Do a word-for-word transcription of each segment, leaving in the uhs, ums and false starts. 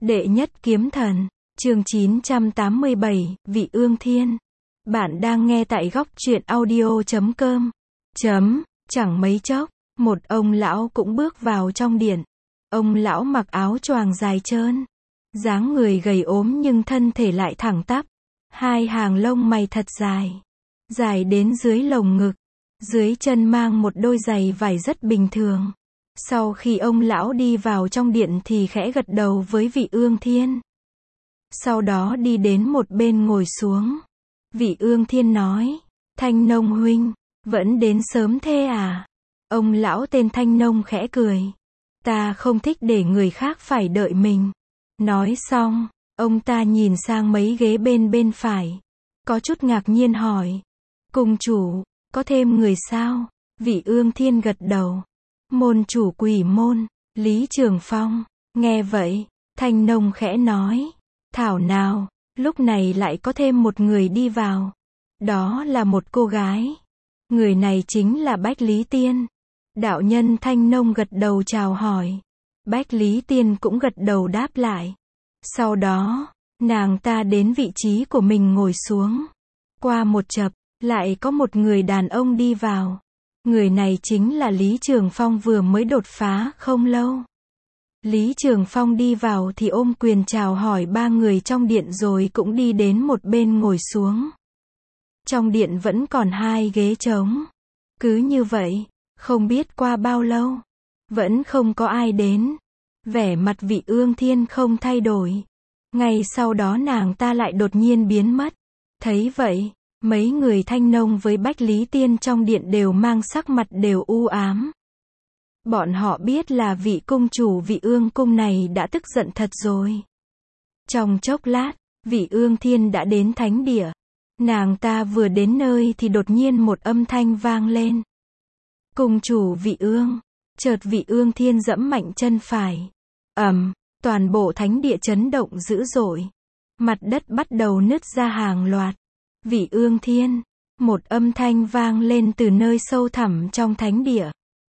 Đệ nhất kiếm thần, chương chín trăm tám mươi bảy, Vị Ương Thiên. Bạn đang nghe tại góc truyện audio chấm com. Chấm, chẳng mấy chốc, một ông lão cũng bước vào trong điện. Ông lão mặc áo choàng dài trơn, dáng người gầy ốm nhưng thân thể lại thẳng tắp. Hai hàng lông mày thật dài, dài đến dưới lồng ngực. Dưới chân mang một đôi giày vải rất bình thường. Sau khi ông lão đi vào trong điện thì khẽ gật đầu với Vị Ương Thiên. Sau đó đi đến một bên ngồi xuống. Vị Ương Thiên nói, Thanh Nông huynh, vẫn đến sớm thế à? Ông lão tên Thanh Nông khẽ cười. Ta không thích để người khác phải đợi mình. Nói xong, ông ta nhìn sang mấy ghế bên bên phải. Có chút ngạc nhiên hỏi, cung chủ, có thêm người sao? Vị Ương Thiên gật đầu. Môn chủ Quỷ môn, Lý Trường Phong. Nghe vậy, Thanh Nông khẽ nói, thảo nào, lúc này lại có thêm một người đi vào. Đó là một cô gái. Người này chính là Bách Lý Tiên. Đạo nhân Thanh Nông gật đầu chào hỏi. Bách Lý Tiên cũng gật đầu đáp lại. Sau đó, nàng ta đến vị trí của mình ngồi xuống. Qua một chập, lại có một người đàn ông đi vào. Người này chính là Lý Trường Phong vừa mới đột phá không lâu. Lý Trường Phong đi vào thì ôm quyền chào hỏi ba người trong điện rồi cũng đi đến một bên ngồi xuống. Trong điện vẫn còn hai ghế trống. Cứ như vậy, không biết qua bao lâu, vẫn không có ai đến. Vẻ mặt Vị Ương Thiên không thay đổi. Ngay sau đó nàng ta lại đột nhiên biến mất. Thấy vậy, mấy người Thanh Nông với Bách Lý Tiên trong điện đều mang sắc mặt đều u ám. Bọn họ biết là vị cung chủ Vị Ương cung này đã tức giận thật rồi. Trong chốc lát, Vị Ương Thiên đã đến thánh địa. Nàng ta vừa đến nơi thì đột nhiên một âm thanh vang lên. Cung chủ Vị Ương. Chợt Vị Ương Thiên giẫm mạnh chân phải. Ầm, toàn bộ thánh địa chấn động dữ dội. Mặt đất bắt đầu nứt ra hàng loạt. Vị Ương Thiên. Một âm thanh vang lên từ nơi sâu thẳm trong thánh địa.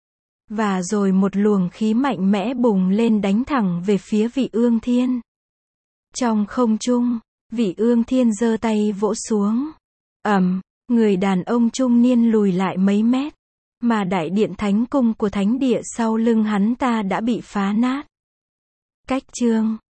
Và rồi một luồng khí mạnh mẽ bùng lên đánh thẳng về phía Vị Ương Thiên. Trong không trung, Vị Ương Thiên giơ tay vỗ xuống. Ầm, người đàn ông trung niên lùi lại mấy mét. Mà đại điện thánh cung của thánh địa sau lưng hắn ta đã bị phá nát. Cách chương